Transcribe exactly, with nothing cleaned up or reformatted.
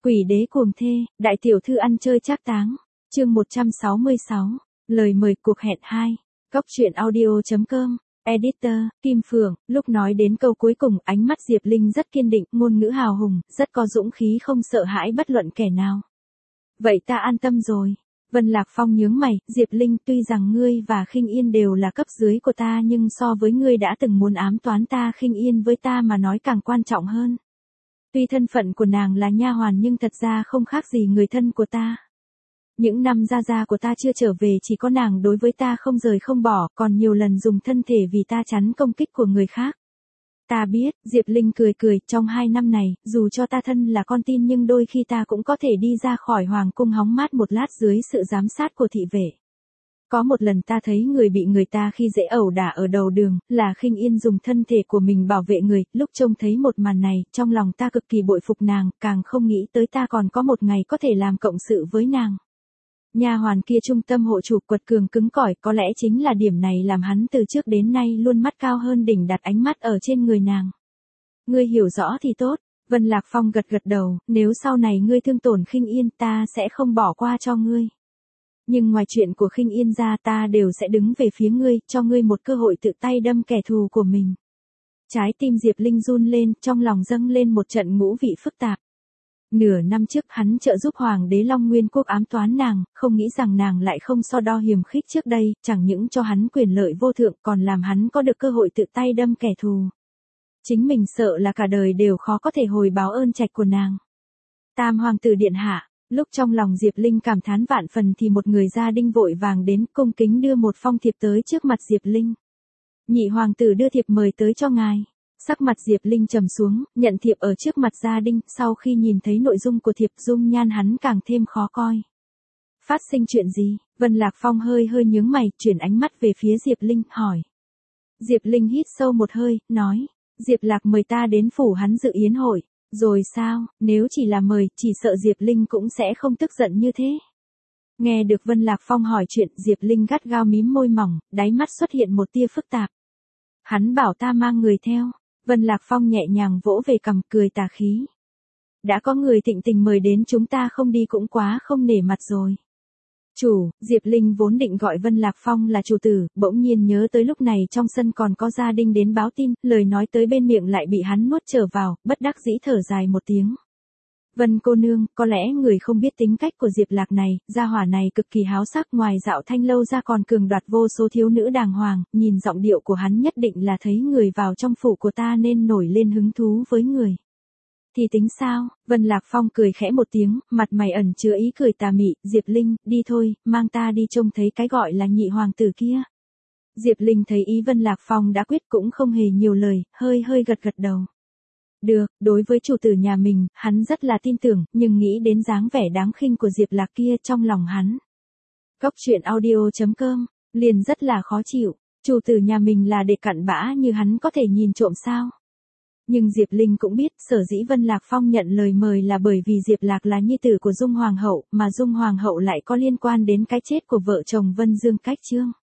Quỷ đế cuồng thê, đại tiểu thư ăn chơi trác táng. Chương một trăm sáu mươi sáu. Lời mời cuộc hẹn hai. Góc truyện audio.com. Editor, Kim Phượng. Lúc nói đến câu cuối cùng, ánh mắt Diệp Linh rất kiên định, ngôn ngữ hào hùng, rất có dũng khí không sợ hãi bất luận kẻ nào. Vậy ta an tâm rồi. Vân Lạc Phong nhướng mày, Diệp Linh, tuy rằng ngươi và Khinh Yên đều là cấp dưới của ta, nhưng so với ngươi đã từng muốn ám toán ta, Khinh Yên với ta mà nói càng quan trọng hơn. Tuy thân phận của nàng là nha hoàn nhưng thật ra không khác gì người thân của ta. Những năm gia gia của ta chưa trở về, chỉ có nàng đối với ta không rời không bỏ, còn nhiều lần dùng thân thể vì ta chắn công kích của người khác. Ta biết, Diệp Linh cười cười, trong hai năm này, dù cho ta thân là con tin nhưng đôi khi ta cũng có thể đi ra khỏi hoàng cung hóng mát một lát dưới sự giám sát của thị vệ. Có một lần ta thấy người bị người ta khi dễ ẩu đả ở đầu đường, là Khinh Yên dùng thân thể của mình bảo vệ người, lúc trông thấy một màn này, trong lòng ta cực kỳ bội phục nàng, càng không nghĩ tới ta còn có một ngày có thể làm cộng sự với nàng. Nha hoàn kia trung tâm hộ chủ, quật cường cứng cỏi, có lẽ chính là điểm này làm hắn từ trước đến nay luôn mắt cao hơn đỉnh, đặt ánh mắt ở trên người nàng. Ngươi hiểu rõ thì tốt. Vân Lạc Phong gật gật đầu, nếu sau này ngươi thương tổn Khinh Yên, ta sẽ không bỏ qua cho ngươi. Nhưng ngoài chuyện của Khinh Yên ra, ta đều sẽ đứng về phía ngươi, cho ngươi một cơ hội tự tay đâm kẻ thù của mình. Trái tim Diệp Linh run lên, trong lòng dâng lên một trận ngũ vị phức tạp. Nửa năm trước hắn trợ giúp Hoàng đế Long Nguyên Quốc ám toán nàng, không nghĩ rằng nàng lại không so đo hiềm khích trước đây, chẳng những cho hắn quyền lợi vô thượng còn làm hắn có được cơ hội tự tay đâm kẻ thù. Chính mình sợ là cả đời đều khó có thể hồi báo ơn trạch của nàng. Tam hoàng tử điện hạ. Lúc trong lòng Diệp Linh cảm thán vạn phần thì một người gia đình vội vàng đến, cung kính đưa một phong thiệp tới trước mặt Diệp Linh. Nhị hoàng tử đưa thiệp mời tới cho ngài. Sắc mặt Diệp Linh trầm xuống, nhận thiệp ở trước mặt gia đình, sau khi nhìn thấy nội dung của thiệp, dung nhan hắn càng thêm khó coi. Phát sinh chuyện gì? Vân Lạc Phong hơi hơi nhướng mày, chuyển ánh mắt về phía Diệp Linh, hỏi. Diệp Linh hít sâu một hơi, nói, Diệp Lạc mời ta đến phủ hắn dự yến hội. Rồi sao, nếu chỉ là mời, chỉ sợ Diệp Linh cũng sẽ không tức giận như thế. Nghe được Vân Lạc Phong hỏi chuyện, Diệp Linh gắt gao mím môi mỏng, đáy mắt xuất hiện một tia phức tạp. Hắn bảo ta mang người theo. Vân Lạc Phong nhẹ nhàng vỗ về cằm, cười tà khí. Đã có người thịnh tình mời đến, chúng ta không đi cũng quá không nể mặt rồi. Chủ, Diệp Linh vốn định gọi Vân Lạc Phong là chủ tử, bỗng nhiên nhớ tới lúc này trong sân còn có gia đình đến báo tin, lời nói tới bên miệng lại bị hắn nuốt trở vào, bất đắc dĩ thở dài một tiếng. Vân cô nương, có lẽ người không biết tính cách của Diệp Lạc này, gia hỏa này cực kỳ háo sắc, ngoài dạo thanh lâu ra còn cường đoạt vô số thiếu nữ đàng hoàng, nhìn giọng điệu của hắn nhất định là thấy người vào trong phủ của ta nên nổi lên hứng thú với người. Thì tính sao? Vân Lạc Phong cười khẽ một tiếng, mặt mày ẩn chứa ý cười tà mị, Diệp Linh, đi thôi, mang ta đi trông thấy cái gọi là nhị hoàng tử kia. Diệp Linh thấy ý Vân Lạc Phong đã quyết cũng không hề nhiều lời, hơi hơi gật gật đầu. Được, đối với chủ tử nhà mình, hắn rất là tin tưởng, nhưng nghĩ đến dáng vẻ đáng khinh của Diệp Lạc kia trong lòng hắn. Góc truyện audio.com, liền rất là khó chịu, chủ tử nhà mình là để cặn bã như hắn có thể nhìn trộm sao? Nhưng Diệp Linh cũng biết, sở dĩ Vân Lạc Phong nhận lời mời là bởi vì Diệp Lạc là nhi tử của Dung Hoàng hậu, mà Dung Hoàng hậu lại có liên quan đến cái chết của vợ chồng Vân Dương Cách Chương.